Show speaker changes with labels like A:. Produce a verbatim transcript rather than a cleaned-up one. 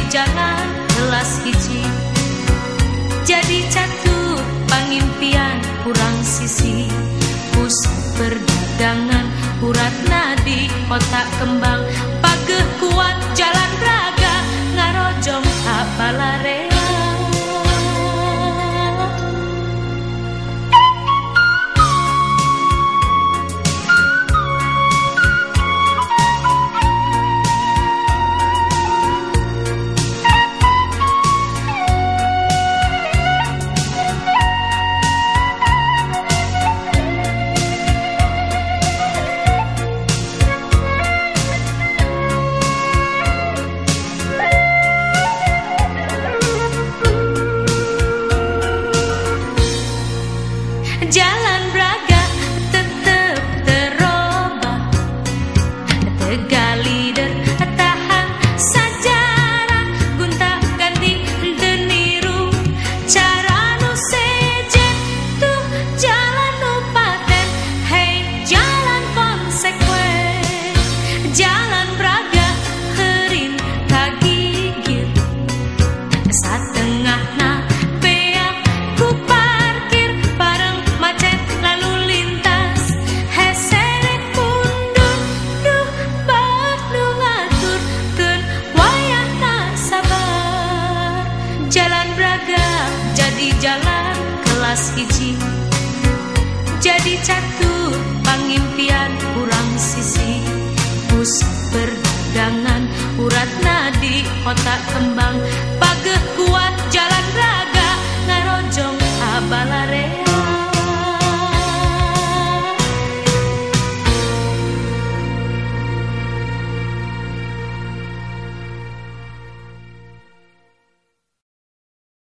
A: jalan kelas hiji, jadi catur pangimpian kurang sisi, pus perdagangan urat nadi otak kembang, pageh kuat jalan braga ngarojong abalarea. Jalan braga tetep terobah, tegalider tahan sajarah, gunta ganti deniru cara nu sejen tuh jalan nu paten, hei jalan konsekuen. Jalan braga heurin kagigir satengahna beak ku parkir bareng macet lalu lintas, hesere mundur duh baat nu ngaturkeun wayah tak sabar. Jalan braga jadi jalan kelas hiji, jadi catur pangimpian kurang sisi, pus perdagangan urat nadi otak kembang,